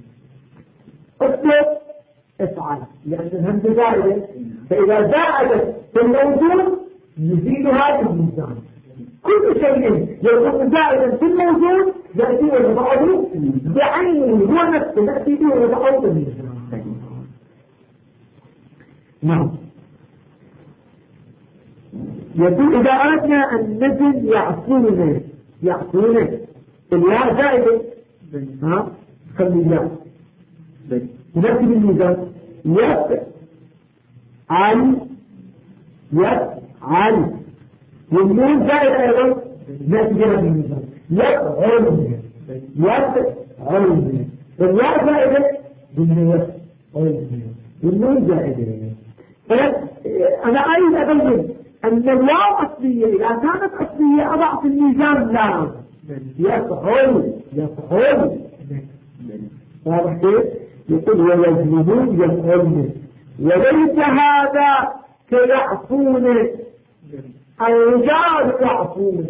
اكتب افعل لأن الهمزة زائدة، فإذا زادت في الموجود نزيدها في الميزان. كل شيء يكون زائدا في الموجود يأتي ونضعه بعينه هو نفسه، نأتي به ونضعه في الميزان. نعم. يقول إذا أردنا أن نزل يعصونه الياء زائدة، خلي الياء نكتب الميزان يفعل، والنون زائدة أيضا نكتب الميزان يفعل، الياء زائدة والنون زائدة. أنا أريد أبين أن الواو أصلية، إذا كانت أصلية أضع في الميزان لام يفعل. واضح كيف؟ يقول ويجنبون يفعلن، وليس هذا كيعفون. الرجال يعفون،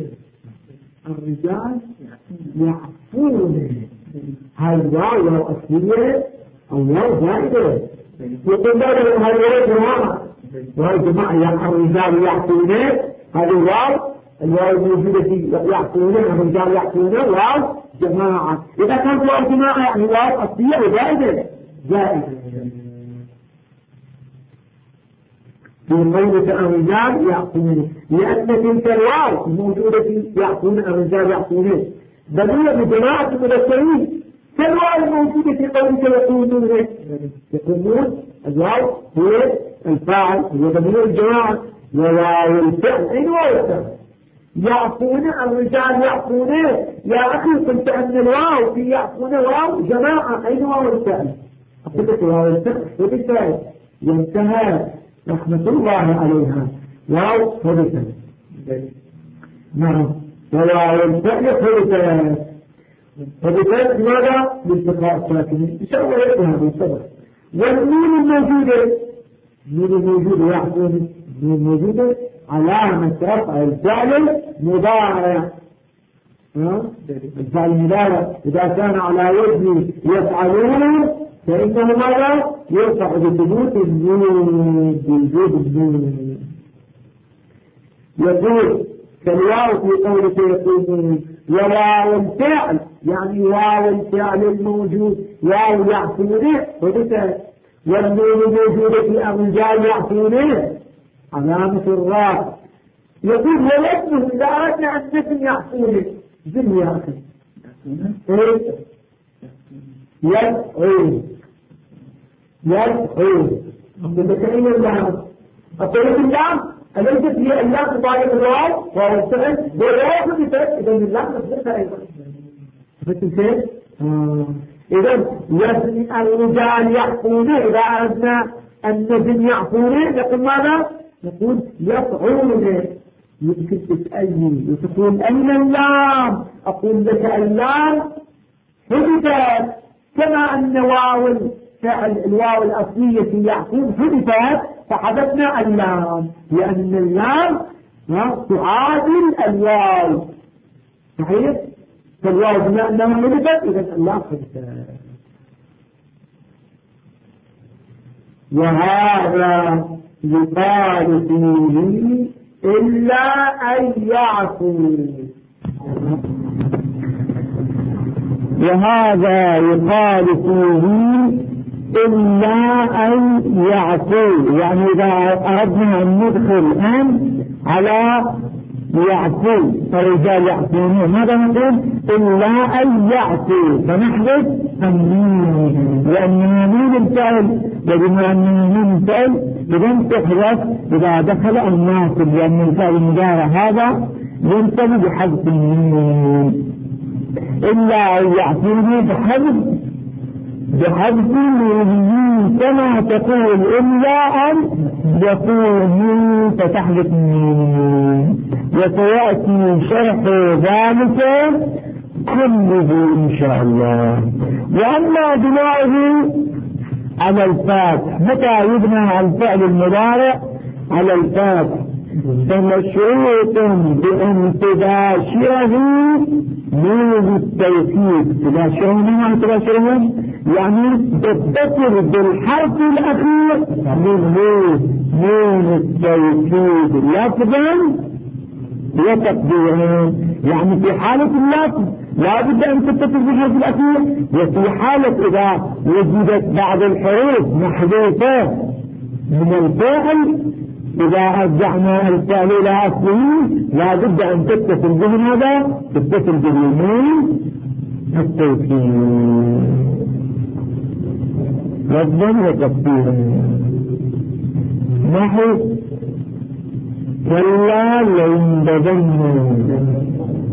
هاي الواو أصلية أو واو زائدة. يقول لهم هاي جماعة، وهي جماعة الرجال يعفون، هذه الواو الموجودة في يعفون، الرجال يعفون واو جماعة. إذا كان واو جماعة يعني واو أصلية وزائدة في قولك الرجال يعفون، لأن تلك الواو الموجودة في يعفون الرجال يعفون بدية بجماعة المذكرين كالواو الموجودة في قولك يقولون الواو هي الفاعل، هو ضمير الجماعة، وواو الفعل. أين واو الفعل؟ يعفون الرجال يعفون. يا أخي قلت أن الواو في يعفون واو جماعة، أين واو الفعل؟ أقول لك واو الفعل وبالفعل ينتهى رحمة الله عليها واو حدثا. نعم، وواو الفعل حدثا ماذا؟ بالتقاء الساكنين. إن شاء الله يأتي هذا السبب. والنون الموجودة يعفون، النون الموجودة علامة رفع الفعل مضارع. الفعل المضارع إذا كان على وزن يفعلون فإنه ماذا؟ يرفع بثبوت النون بوجود النون. يقول كالواو في قولك يقولون، وواو الفعل يعني واو الفعل الموجود واو يعفون وبالتالي والنون موجودة في الرجال يعصونه علامة الراء. يقول ولدهم إذا أردنا أن نسم يعصونه زم يا أخي يدعون بتكلم اللام أقول اللام أليست هي اللام تطالب الواو وهو السهل والواو بفتح إذا اللام نفسها أيضا فتنسي إذا يزن الرجال يعصونه إذا أردنا أن نزن يعصونه نقول ماذا؟ نقول يفعونه. يمكن تسألني وتقول أين اللام؟ أقول لك اللام حدثت كما أن واو الواو الأصلية في يعقوب حدثت فحدثنا اللام لأن اللام تعادل الواو صحيح؟ فالواو بما أنها حدثت إذا اللام حدثت. وهذا يقال فيه إلا أن يعفو. وهذا يقال فيه إلا أن يعفو، يعني إذا أردنا أن ندخل أن على يعفو الرجال يعفون ماذا نقول؟ إلا أن يعفو فنحذف النون لأننا نون الفعل وبما أننا نون الفعل إذن تحذف إذا دخل الناصب لأن الفعل المضارع هذا ينتهي بحذف النون. إلا أن يعفونه بحذف النون كما تقول إلا أن يكون فتحذف النون. وسيأتي شرح ذلك كله إن شاء الله. وأما بناؤه على الفاتح، متى يبنى الفعل المضارع على الفاتح؟ فمشروط بأن تباشره نون التوكيد. تباشره من تباشره يعني تتصل بالحرف الأخير من نون التوكيد لفظا وتقديرا. يعني في حالة اللفظ لا بد أن تتصل بالحرف الأخير، وفي حالة إذا وجدت بعض الحروف محذوفة من الفعل إذا أرجعنا الفعل إلى أصله لا بد أن تتصل به ماذا؟ تتصل به نون التوكيد لفظا وتقديرا. نحو كلا لينبذن.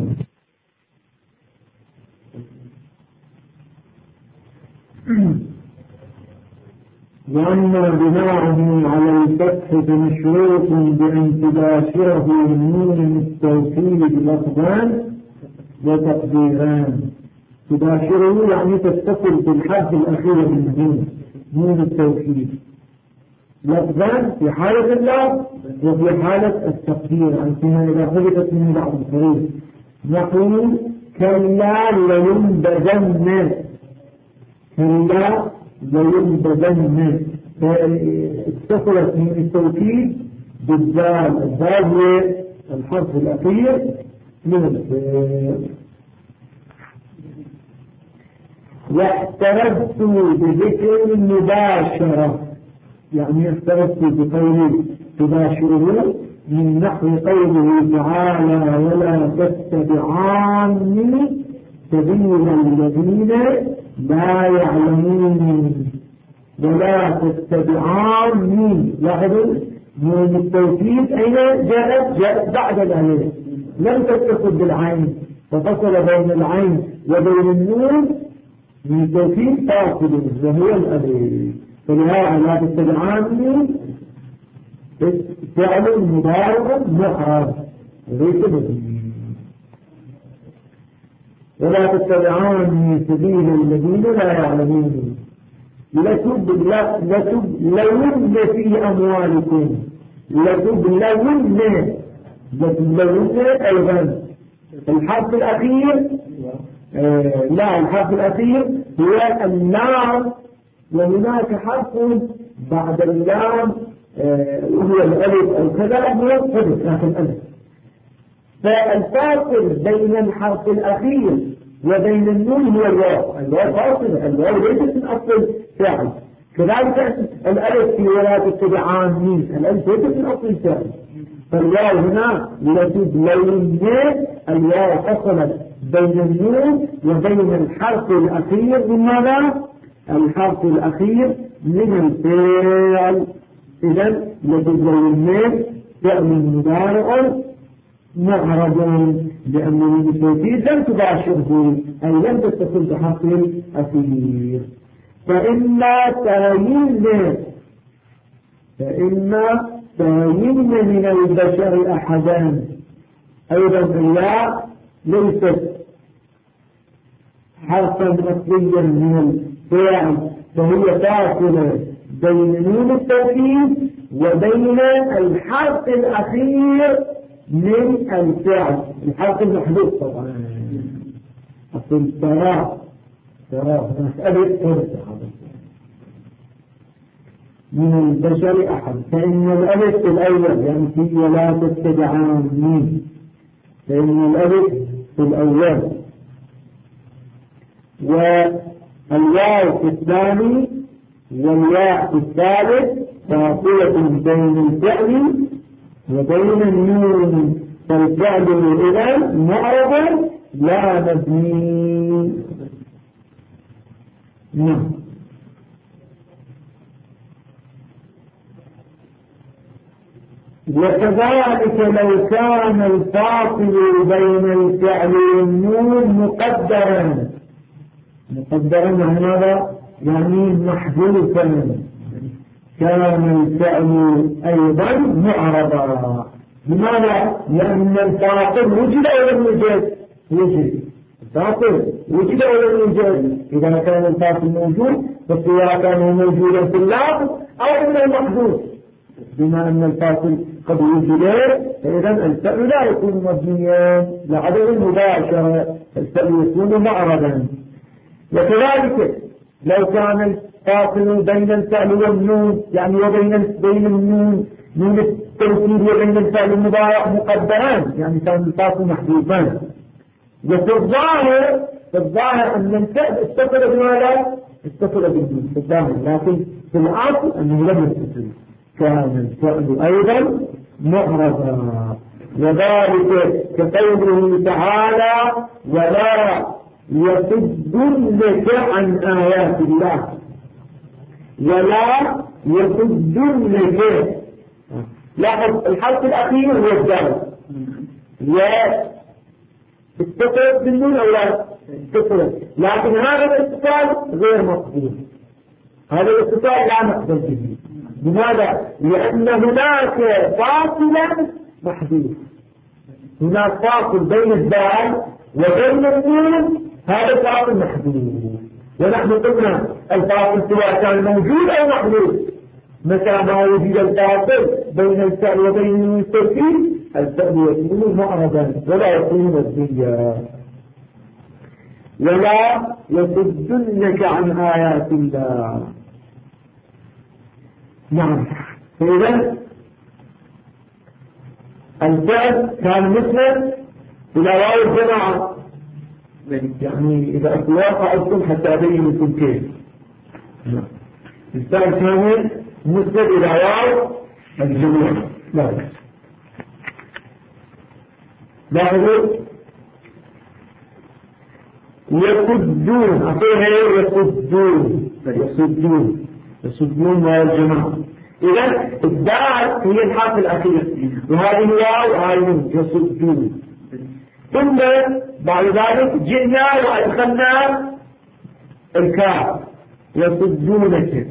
وأما بناؤه على الفتح فمشروط بأن تباشره نون التوكيد لفظان وتقديران. تباشره يعني تتصل بالحرف الأخير من نون التوكيد لفظان في حالة اللفظ وفي حالة التقدير، يعني فيما إذا حدثت من بعض الحروف. نقول كلا لينبذن، كلا لينبذن اتصلت من التوكيد بالدال، الدال هي الحرف الأخير من الفعل. واحترزت بذكر المباشرة، يعني احترزت بقوله تباشره من نحو قوله تعالى ولا تتبعاني سبيل الذين لا يعلمون. ولا تتبعاني، لاحظوا من التوكيد أين جاءت بعد الألف، لم تتصل بالعين ففصل بين العين وبين النون من التوكيد فاصل وهو الألف. فلهذا لا تتبعاني فعل مضارع محرم ليس بدين. ولا تتبعاني سبيل الذين لا يعلمون. لتبلون في أموالكم، لتبلون أيضا الحرف الأخير لا الحرف الأخير هو اللام، وهناك حرف بعد اللام وهو الألف أو كذا هو حدث لكن الألف. فالفاصل بين الحرف الأخير وبين النون هو الواو. الواو فاصلة، الواو ليست من أصل فعل. كذلك الألف في ولا تتبعان مين، الألف ليست من أصل الفعل، فالواو هنا لتبين الواو فصلت بين النون وبين الحرف الأخير من ماذا؟ الحرف الأخير من الفعل. إذن لتبين فعل مضارع معرض لأنه التوكيد لم تباشره أي لم تتصل بحرف الأخير. فإما تاين من البشر أحدان، أيضا الياء ليست حرفا أصليا من الفعل، فهي تأكل بين نون التوكيد وبين الحرف الأخير من الفعل، الحرف المحذوف طبعا. أصل ترى مسألة من البشر أحد، فإن الألف في الأول يعني في ولا تتبعان مين، فإن الألف في الأول والواو في الثاني والياء في الثالث فاصلة بين الفعل وبين النون، فالفعل إذا معرض لا مبني. نعم. وكذلك لو كان الفاصل بين الفعل والنون مقدرا هذا يعني محذوفا كان الفعل أيضا معرضا. لماذا؟ لأن الفاصل وجد أو لم يوجد؟ وجد. الفاصل وجد أو لم يوجد؟ إذا كان الفاصل موجود فسواء كان موجودا في اللفظ أو من المحذوف، بما أن الفاصل قد وجد فإذا الفعل لا يكون مبنيا لعدم المباشرة، الفعل يكون معرضا. وكذلك لو كان الفاصل بين الفعل والنون يعني وبين النون نون التوكيد وبين الفعل المضارع مقدران يعني كان الفاصل محذوفان. وفي الظاهر أن الفعل اتصل بماذا؟ اتصل بالنون في الظاهر، لكن في الأصل أنه لم يتصل، كان الفعل أيضا معرضا. وذلك كقوله تعالى ولا يصدنك عن آيات الله، ولا يصدنك. لاحظ الحرف الأخير هو الدال، اتصلت بالنون أو لا اتصلت، لكن هذا الاتصال غير مقبول، هذا الاتصال لا نقبل به. لماذا؟ لأن هناك فاصلا محدود، هناك فاصل بين الدال وبين النون، هذا الفاصل محدود. ونحن قلنا الفاصل سواء كان موجود أو محدود، متى ما وجد الفاصل بين الفعل وبين النون التوكيد الفعل يكون معرضا ولا يكون مبنيا. ولا يصدنك عن آيات الله. نعم. فإذا الفعل كان مسند إلى واو الجماعة، يعني إذا أطلاق أصل حتى أبين لكم كيف. الفعل كان مسند إلى واو الجماعة. لاحظوا يصدون، أقول يصدون واو الجماعة. إذا الدال هي الحرف الأخير وهذه واو وهذه يصدون. ثم بعد ذلك جئنا وأدخلنا الكاف يصدونك،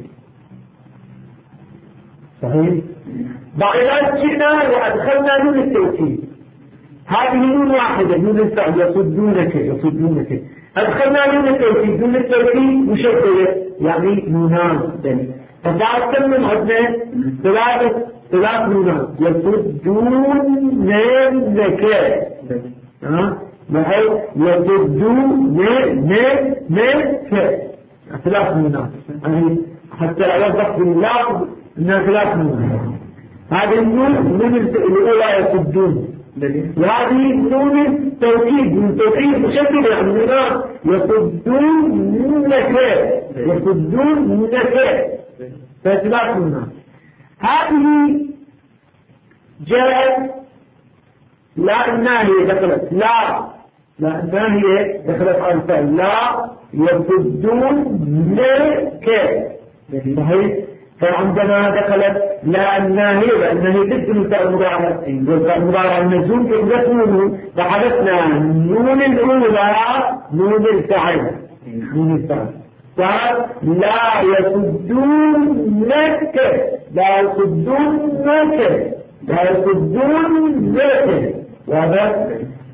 صحيح. بعد ذلك جئنا وأدخلنا نون التوكيد، هذه نون واحدة نون الفعل يصدونك. أدخلنا نون التوكيد مشددة يعني نونان، فبعد كم من عدنا ثلاث نونان يصدونك، بحيث يصدونك ثلاث نونان، يعني حتى أوضح في اللفظ أنها ثلاث نونان. هذه النون من الأولى يصدون، وهذه نون التوكيد من توكيد مشكل يعني نونان يصدونك. فثلاث نونات. هذه جاءت لا الناهية دخلت لا الناهية دخلت على الفعل لا يصدون لك صحيح. فعندما دخلت لا الناهية لأنها ضد الفعل المضارع والفعل المضارع المجزوم كذلك نونه فحدثنا نون الأولى نون الفعل قال لا يصدون لك وهذا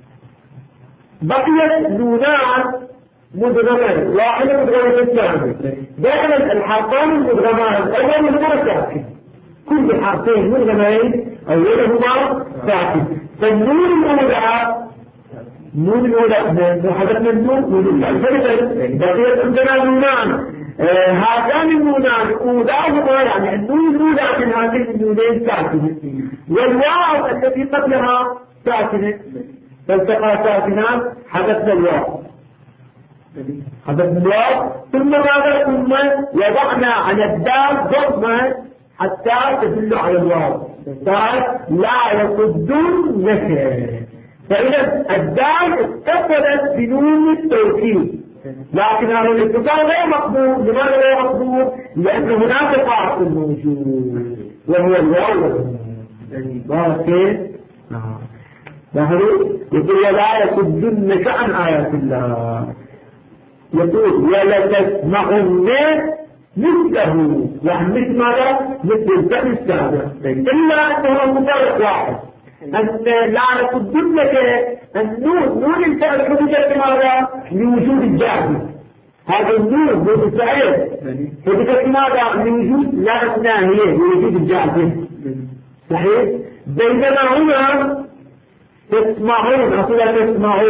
بقيت نونان مدغمان واحدة مدغمة الثانية. دائما الحرفان المدغمان الأول والثاني ساكن، كل حرفين مدغمين أولهما ساكن. فالنون الأولى حدثنا النون الثالثة بقيت عندنا نونان. هذان النونان أولاهما يعني النون الأولى من هذين النونين ساكنة والواو التي قبلها ساكنة فالتقى ساكنان حدثنا الواو ثم وضعنا على الدال ضمة حتى تدل على الواو قال لا يصدون لك. فإذا الدال اتصلت بنون التوكيد لكن هذا الاتصال غير مقبول. لماذا غير مقبول؟ لأن هناك فاصل موجود وهو الواو. يقول ولا يصدنك عن آيات الله. يقول ولا تسمعن مثله يعني مثل ماذا؟ مثل الفعل السابق إلا أنه المفرق واحد أن لا يصدنك نون الفعل حدثت ماذا؟ لوجود الجاهل. هذا النون نون الفعل حدثت ماذا؟ لوجود لا الناهية لوجود الجاهل صحيح. بينما هنا تسمعون أصلا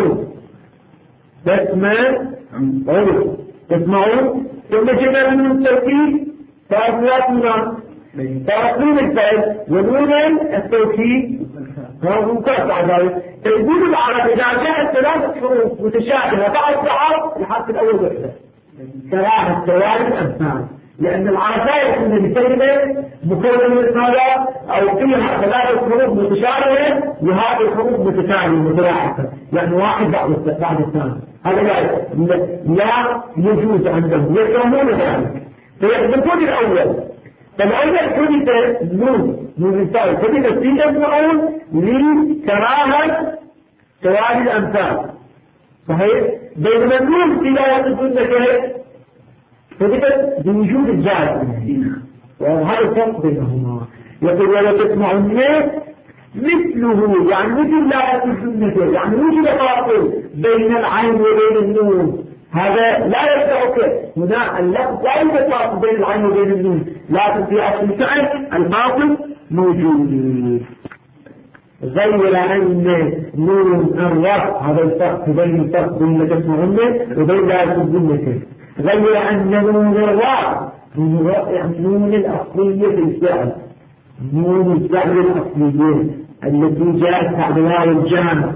تسمعون ثم جئنا من التوكيد فأصلاتنا فأصلين الفعل ونون التوكيد هو مكافع ذلك. تقول العرب إذا جاءت ثلاث حروف متشابهة بعد بعض الحرف الأول وحده ثلاثة توالي الأمثال لأن العرب لا يكون بكلمة مكونة من هذا أو فيها ثلاثة حروف متشابهة وهذه الحروف متتالية متلاحقة يعني واحد بعد الثاني. هذا لا يجوز عندهم يكرهون ذلك فيثبتون الأول. فالأول حدث نون الثالث حدث في يسمعون لكراهة توالي الأمثال صحيح. بينما النون في لا يصدون لك حدثت بوجود الجاهل وهذا الفرق بينهما. يقول ولا تسمعون مثله يعني مثل لا يصدون يعني وجد فاصل بين العين وبين النون. هذا لا يستطيع هنا اللفظ لا يوجد فاصل بين العين وبين النون لكن في أصل الفعل الفاصل موجود. غير أن نون الرفع هذا الفرق بين الفرق بين تسمعون وبين لا يصدون. غير أن نون الرفع يعني نون الأصلية في الفعل نون الفعل الأصلية التي جاءت بعد واو الجامع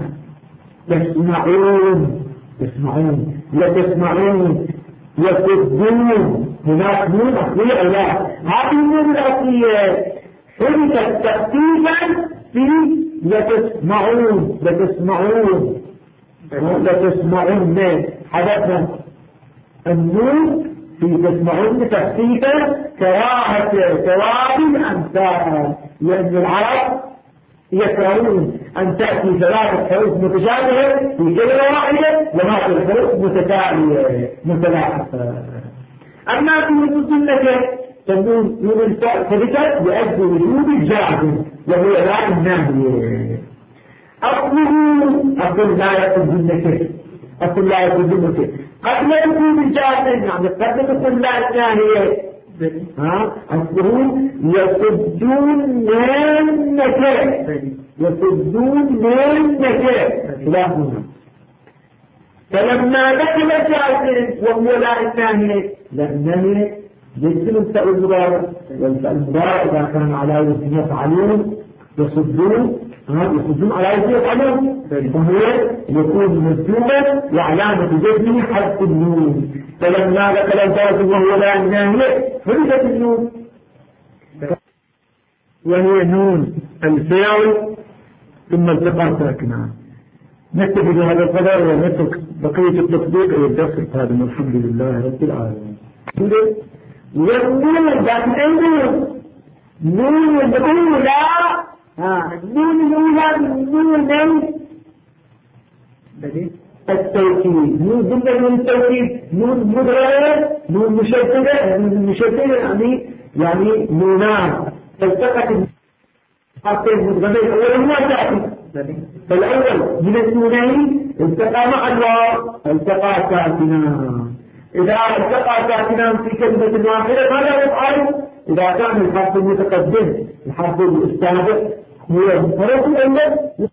تسمعون لا تسمعون يصدون هناك نون أصلية لا. هذه النون الأصلية حدثت تخفيفا في لتسمعون حدثنا النون في تسمعون تخفيفا كراهة ثواب الأمثال لأن العرب يكرهون أن تأتي ثلاثة حروف متشابهة في كلمة واحدة وهذه الحروف متتالية متلاحقة. أما في السنة تكون نون الفعل ثبتت لأجل وجود الجاهل وهو لا الناهية. أصل لا يصدون لك قد لا يكون الجاهل يعني قد تكون لا الناهية أصله يصدون منك فلما دخل الجاهل وهو لا الناهية لا الناهية يجب الفعل المضارع والفعل المضارع إذا كان على وزن يفعلون يصدون على آية العلم، فهو يكون مجزوما وعلامة جزمه حذف النون. فلما ذكر الفاظ وهو لا ناهية حذفت النون، وهي نون الفعل ثم التقى ساكنان. نكتفي بهذا القدر ونترك بقية التطبيق إلى الدرس القادم. الحمد لله رب العالمين. والنون ذات النون، نون الأولى، النون الأولى نون التوكيد، نون ضمن نون التوكيد، نون مدغمة، نون مشددة، يعني نونان التقت حرفين مدغمين الأول هو ساكن، فالأول من النونين التقى مع الواو التقى ساكنان. إذا التقى ساكنان في كلمة واحدة ماذا يفعل؟ إذا كان الحرف المتقدم الحرف السابق هو الحرف الأول